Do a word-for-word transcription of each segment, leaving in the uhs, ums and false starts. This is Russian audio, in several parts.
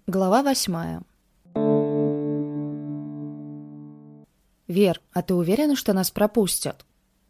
Глава восьмая. «Вер, а ты уверена, что нас пропустят?»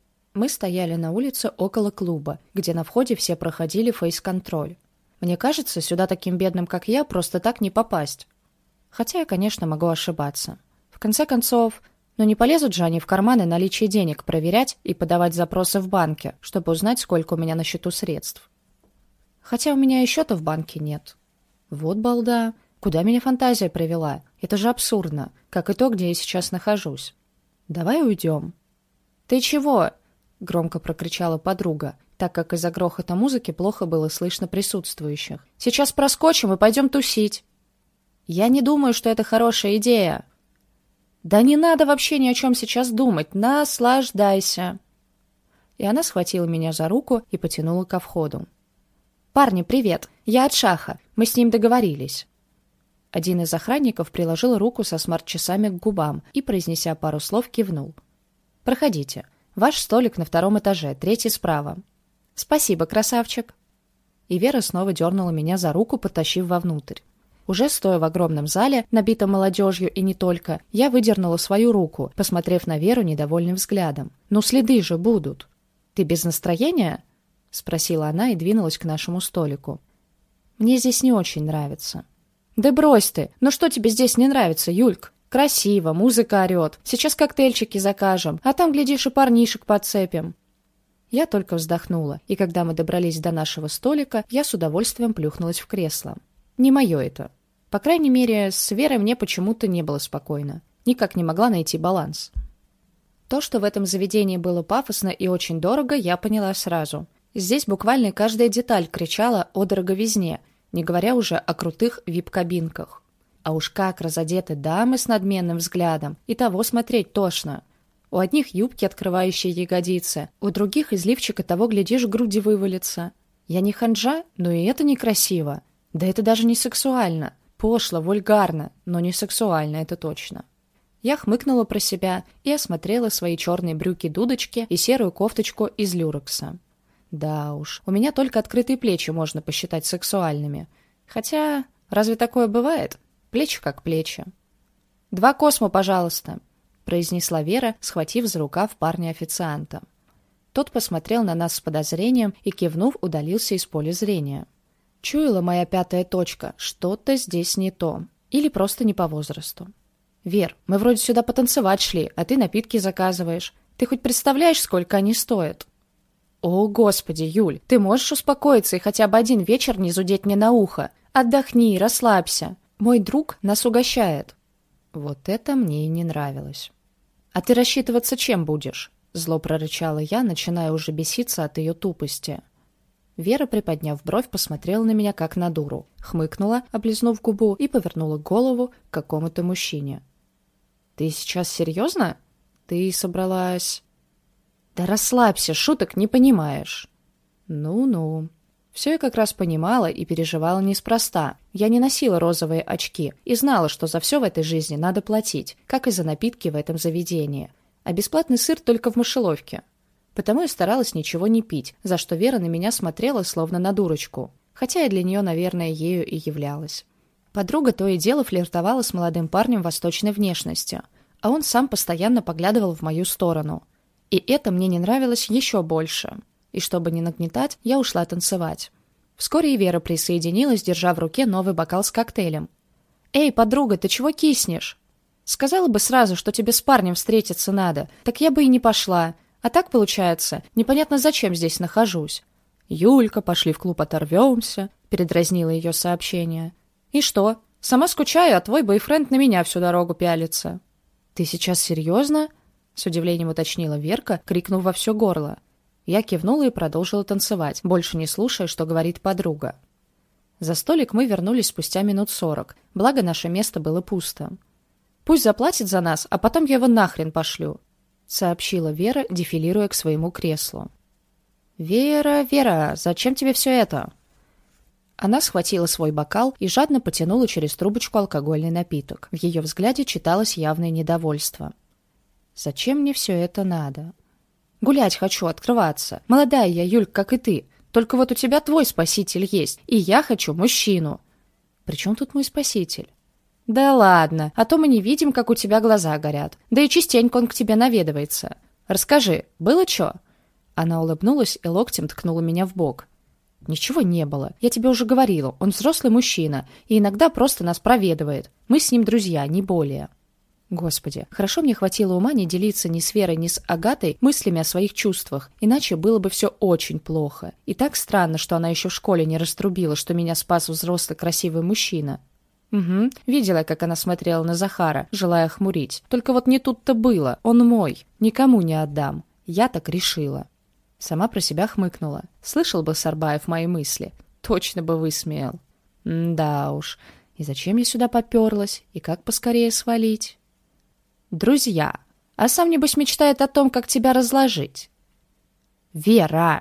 Мы стояли на улице около клуба, где на входе все проходили фейс-контроль. Мне кажется, сюда таким бедным, как я, просто так не попасть. Хотя я, конечно, могу ошибаться. В конце концов, ну не полезут же они в карманы наличие денег проверять и подавать запросы в банке, чтобы узнать, сколько у меня на счету средств. Хотя у меня и счета в банке нет. Вот балда. Куда меня фантазия привела? Это же абсурдно, как и то, где я сейчас нахожусь. Давай уйдем. «Ты чего?» — громко прокричала подруга, так как из-за грохота музыки плохо было слышно присутствующих. «Сейчас проскочим и пойдем тусить». «Я не думаю, что это хорошая идея». «Да не надо вообще ни о чем сейчас думать. Наслаждайся». И она схватила меня за руку и потянула ко входу. «Парни, привет. Я от Шаха. Мы с ним договорились». Один из охранников приложил руку со смарт-часами к губам и, произнеся пару слов, кивнул. «Проходите. Ваш столик на втором этаже, третий справа». «Спасибо, красавчик». И Вера снова дернула меня за руку, потащив вовнутрь. Уже стоя в огромном зале, набитом молодежью и не только, я выдернула свою руку, посмотрев на Веру недовольным взглядом. «Ну, следы же будут». «Ты без настроения?» — спросила она и двинулась к нашему столику. «Мне здесь не очень нравится». «Да брось ты! Ну что тебе здесь не нравится, Юльк? Красиво, музыка орет. Сейчас коктейльчики закажем, а там, глядишь, и парнишек подцепим». Я только вздохнула, и когда мы добрались до нашего столика, я с удовольствием плюхнулась в кресло. Не мое это. По крайней мере, с Верой мне почему-то не было спокойно. Никак не могла найти баланс. То, что в этом заведении было пафосно и очень дорого, я поняла сразу. Здесь буквально каждая деталь кричала о дороговизне, не говоря уже о крутых вип-кабинках. А уж как разодеты дамы с надменным взглядом, и того смотреть тошно. У одних юбки, открывающие ягодицы, у других из лифчика того, глядишь, груди вывалятся. Я не ханжа, но и это некрасиво. Да это даже не сексуально. Пошло, вульгарно, но не сексуально, это точно. Я хмыкнула про себя и осмотрела свои черные брюки-дудочки и серую кофточку из люрекса. Да уж, у меня только открытые плечи можно посчитать сексуальными. Хотя, разве такое бывает? Плечи как плечи. «Два космо, пожалуйста», — произнесла Вера, схватив за рукав парня-официанта. Тот посмотрел на нас с подозрением и, кивнув, удалился из поля зрения. Чуяла моя пятая точка, что-то здесь не то. Или просто не по возрасту. «Вер, мы вроде сюда потанцевать шли, а ты напитки заказываешь. Ты хоть представляешь, сколько они стоят?» «О, Господи, Юль, ты можешь успокоиться и хотя бы один вечер не зудеть мне на ухо? Отдохни, расслабься. Мой друг нас угощает». Вот это мне и не нравилось. «А ты рассчитываться чем будешь?» Зло прорычала я, начиная уже беситься от ее тупости. Вера, приподняв бровь, посмотрела на меня как на дуру, хмыкнула, облизнув губу, и повернула голову к какому-то мужчине. «Ты сейчас серьезно? Ты собралась...» «Да расслабься, шуток не понимаешь». «Ну-ну». Все я как раз понимала и переживала неспроста. Я не носила розовые очки и знала, что за все в этой жизни надо платить, как и за напитки в этом заведении. А бесплатный сыр только в мышеловке. Потому я старалась ничего не пить, за что Вера на меня смотрела словно на дурочку. Хотя я для нее, наверное, ею и являлась. Подруга то и дело флиртовала с молодым парнем восточной внешности, а он сам постоянно поглядывал в мою сторону. И это мне не нравилось еще больше. И чтобы не нагнетать, я ушла танцевать. Вскоре и Вера присоединилась, держа в руке новый бокал с коктейлем. «Эй, подруга, ты чего киснешь? Сказала бы сразу, что тебе с парнем встретиться надо, так я бы и не пошла. А так, получается, непонятно, зачем здесь нахожусь». «Юлька, пошли в клуб оторвемся», — передразнила ее сообщение. «И что? Сама скучаю, а твой бойфренд на меня всю дорогу пялится». «Ты сейчас серьезно?» — с удивлением уточнила Верка, крикнув во все горло. Я кивнула и продолжила танцевать, больше не слушая, что говорит подруга. За столик мы вернулись спустя минут сорок, благо наше место было пусто. «Пусть заплатит за нас, а потом я его нахрен пошлю», — сообщила Вера, дефилируя к своему креслу. «Вера, Вера, зачем тебе все это?» Она схватила свой бокал и жадно потянула через трубочку алкогольный напиток. В ее взгляде читалось явное недовольство. «Зачем мне все это надо?» «Гулять хочу, открываться. Молодая я, Юль, как и ты. Только вот у тебя твой спаситель есть, и я хочу мужчину». При чем тут мой спаситель? Да ладно, а то мы не видим, как у тебя глаза горят. Да и частенько он к тебе наведывается. Расскажи, было чё? Она улыбнулась и локтем ткнула меня в бок. Ничего не было. Я тебе уже говорила, он взрослый мужчина и иногда просто нас проведывает. Мы с ним друзья, не более. Господи, хорошо мне хватило ума не делиться ни с Верой, ни с Агатой мыслями о своих чувствах, иначе было бы все очень плохо. И так странно, что она еще в школе не раструбила, что меня спас взрослый красивый мужчина. Угу, видела, как она смотрела на Захара, желая охмурить. Только вот не тут-то было, он мой, никому не отдам. Я так решила. Сама про себя хмыкнула. Слышал бы Сарбаев мои мысли, точно бы высмеял. Да уж, и зачем я сюда поперлась, и как поскорее свалить? Друзья, а сам, небось, мечтает о том, как тебя разложить. Вера!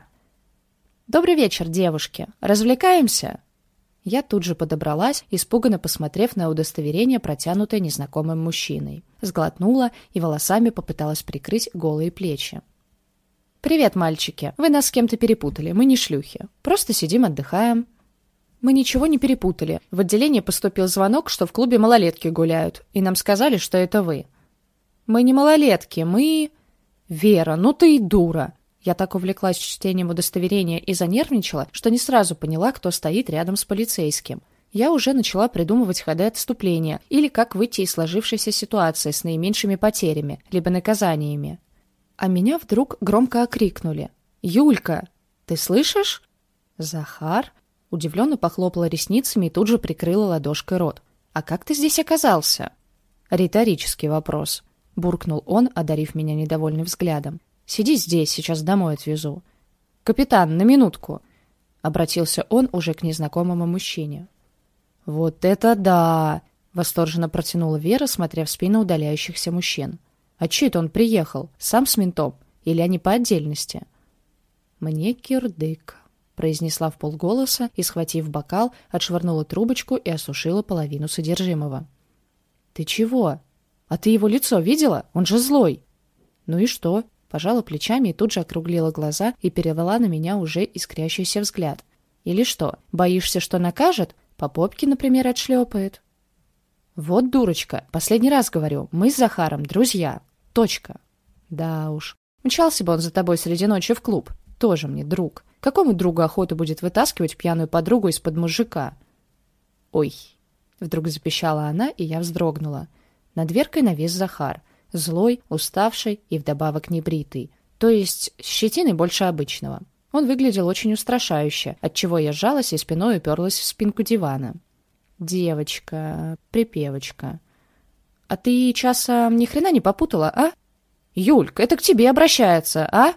Добрый вечер, девушки. Развлекаемся? Я тут же подобралась, испуганно посмотрев на удостоверение, протянутое незнакомым мужчиной. Сглотнула и волосами попыталась прикрыть голые плечи. «Привет, мальчики. Вы нас с кем-то перепутали. Мы не шлюхи. Просто сидим, отдыхаем». «Мы ничего не перепутали. В отделение поступил звонок, что в клубе малолетки гуляют, и нам сказали, что это вы». «Мы не малолетки, мы...» «Вера, ну ты и дура!» Я так увлеклась чтением удостоверения и занервничала, что не сразу поняла, кто стоит рядом с полицейским. Я уже начала придумывать ходы отступления или как выйти из сложившейся ситуации с наименьшими потерями, либо наказаниями. А меня вдруг громко окрикнули. «Юлька, ты слышишь?» «Захар?» Удивленно похлопала ресницами и тут же прикрыла ладошкой рот. «А как ты здесь оказался?» «Риторический вопрос», — буркнул он, одарив меня недовольным взглядом. «Сиди здесь, сейчас домой отвезу». «Капитан, на минутку!» — обратился он уже к незнакомому мужчине. «Вот это да!» — восторженно протянула Вера, смотря в спину удаляющихся мужчин. «А че это он приехал? Сам с ментом? Или они по отдельности?» «Мне кирдык», — произнесла вполголоса и, схватив бокал, отшвырнула трубочку и осушила половину содержимого. «Ты чего? А ты его лицо видела? Он же злой!» «Ну и что?» Пожала плечами и тут же округлила глаза и перевела на меня уже искрящийся взгляд. «Или что, боишься, что накажет? По попке, например, отшлепает?» «Вот дурочка, последний раз говорю, мы с Захаром друзья. Точка». «Да уж, мчался бы он за тобой среди ночи в клуб. Тоже мне друг. Какому другу охота будет вытаскивать пьяную подругу из-под мужика?» «Ой!» — вдруг запищала она, и я вздрогнула. Над дверкой навис Захар. Злой, уставший и вдобавок небритый. То есть с щетиной больше обычного. Он выглядел очень устрашающе, отчего я сжалась и спиной уперлась в спинку дивана. «Девочка, припевочка. А ты часом ни хрена не попутала, а? Юлька, это к тебе обращается, а?»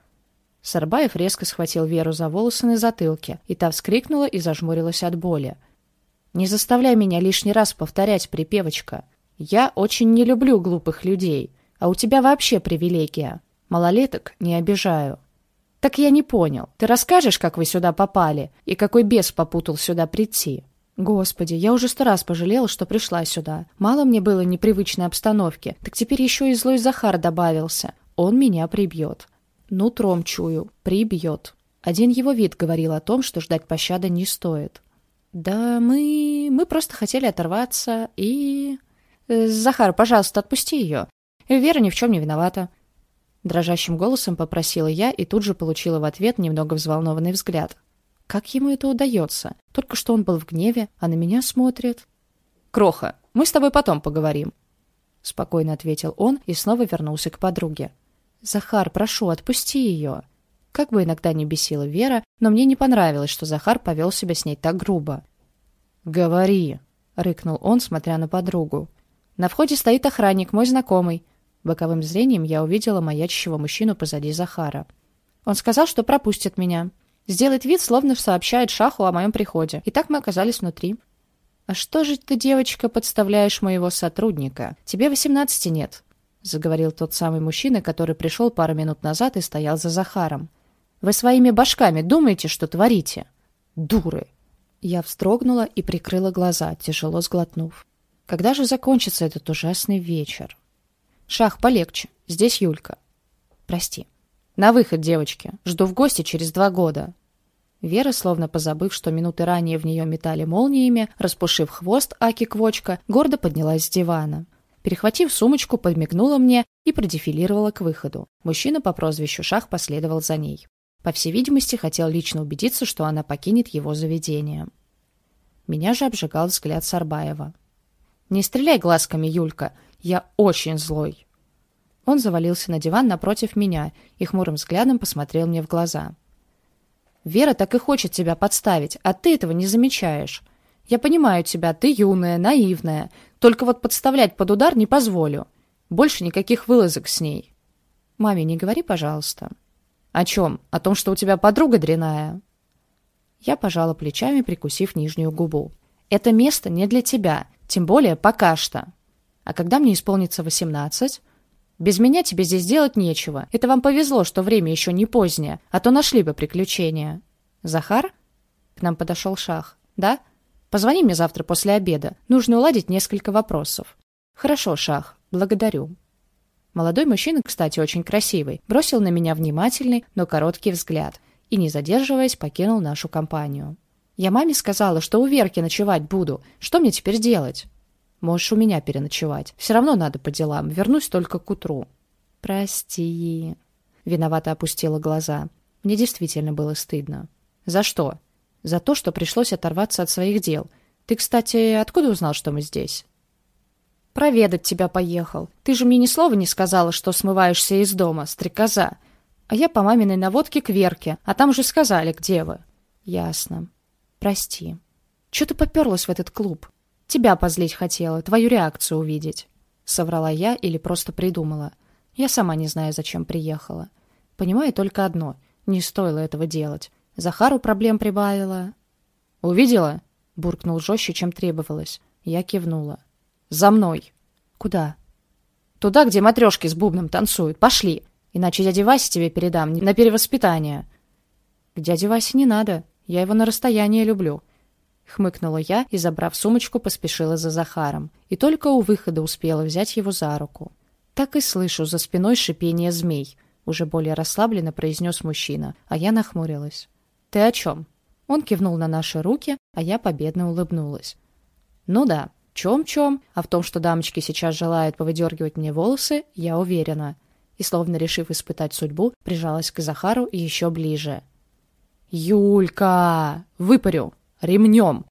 Сарбаев резко схватил Веру за волосы на затылке, и та вскрикнула и зажмурилась от боли. «Не заставляй меня лишний раз повторять, припевочка. Я очень не люблю глупых людей, а у тебя вообще привилегия. Малолеток не обижаю». «Так я не понял. Ты расскажешь, как вы сюда попали, и какой бес попутал сюда прийти?» «Господи, я уже сто раз пожалела, что пришла сюда. Мало мне было непривычной обстановки, так теперь еще и злой Захар добавился. Он меня прибьет. Нутром чую, прибьет». Один его вид говорил о том, что ждать пощады не стоит. «Да мы... мы просто хотели оторваться и...» «Захар, пожалуйста, отпусти ее. Вера ни в чем не виновата». Дрожащим голосом попросила я и тут же получила в ответ немного взволнованный взгляд. Как ему это удается? Только что он был в гневе, а на меня смотрит. «Кроха, мы с тобой потом поговорим», — спокойно ответил он и снова вернулся к подруге. «Захар, прошу, отпусти ее». Как бы иногда не бесила Вера, но мне не понравилось, что Захар повел себя с ней так грубо. «Говори», — рыкнул он, смотря на подругу. «На входе стоит охранник, мой знакомый». Боковым зрением я увидела маячащего мужчину позади Захара. Он сказал, что пропустит меня. Сделает вид, словно сообщает Шаху о моем приходе. И так мы оказались внутри. «А что же ты, девочка, подставляешь моего сотрудника? Тебе восемнадцати нет», — заговорил тот самый мужчина, который пришел пару минут назад и стоял за Захаром. «Вы своими башками думаете, что творите? Дуры!» Я вздрогнула и прикрыла глаза, тяжело сглотнув. Когда же закончится этот ужасный вечер? «Шах, полегче. Здесь Юлька». «Прости». «На выход, девочки. Жду в гости через два года». Вера, словно позабыв, что минуты ранее в нее метали молниями, распушив хвост Аки-квочка, гордо поднялась с дивана. Перехватив сумочку, подмигнула мне и продефилировала к выходу. Мужчина по прозвищу Шах последовал за ней. По всей видимости, хотел лично убедиться, что она покинет его заведение. Меня же обжигал взгляд Сарбаева. «Не стреляй глазками, Юлька, я очень злой». Он завалился на диван напротив меня и хмурым взглядом посмотрел мне в глаза. «Вера так и хочет тебя подставить, а ты этого не замечаешь. Я понимаю тебя, ты юная, наивная, только вот подставлять под удар не позволю. Больше никаких вылазок с ней». «Маме, не говори, пожалуйста». «О чем? О том, что у тебя подруга дрянная?» Я пожала плечами, прикусив нижнюю губу. «Это место не для тебя, тем более пока что. А когда мне исполнится восемнадцать? Без меня тебе здесь делать нечего. Это вам повезло, что время еще не позднее, а то нашли бы приключения». «Захар?» К нам подошел Шах. «Да? Позвони мне завтра после обеда. Нужно уладить несколько вопросов». «Хорошо, Шах. Благодарю». Молодой мужчина, кстати, очень красивый, бросил на меня внимательный, но короткий взгляд и, не задерживаясь, покинул нашу компанию. «Я маме сказала, что у Верки ночевать буду. Что мне теперь делать?» «Можешь у меня переночевать. Все равно надо по делам. Вернусь только к утру». «Прости». Виновато опустила глаза. Мне действительно было стыдно. «За что?» «За то, что пришлось оторваться от своих дел. Ты, кстати, откуда узнал, что мы здесь?» «Проведать тебя поехал. Ты же мне ни слова не сказала, что смываешься из дома, стрекоза. А я по маминой наводке к Верке, а там уже сказали, где вы». «Ясно. Прости. Чего ты поперлась в этот клуб? Тебя позлить хотела, твою реакцию увидеть». Соврала я или просто придумала. Я сама не знаю, зачем приехала. Понимаю только одно. Не стоило этого делать. Захару проблем прибавила. «Увидела?» — буркнул жестче, чем требовалось. Я кивнула. «За мной». «Куда?» «Туда, где матрешки с бубном танцуют. Пошли. Иначе дяде Васе тебе передам на перевоспитание». «К дяде Васе не надо. Я его на расстоянии люблю». Хмыкнула я и, забрав сумочку, поспешила за Захаром. И только у выхода успела взять его за руку. Так и слышу за спиной шипение змей. Уже более расслабленно произнес мужчина, а я нахмурилась. «Ты о чем?» Он кивнул на наши руки, а я победно улыбнулась. «Ну да, чем-чем, а в том, что дамочки сейчас желают повыдергивать мне волосы, я уверена». И, словно решив испытать судьбу, прижалась к Захару еще ближе. «Юлька! Выпарю! Ремнем!»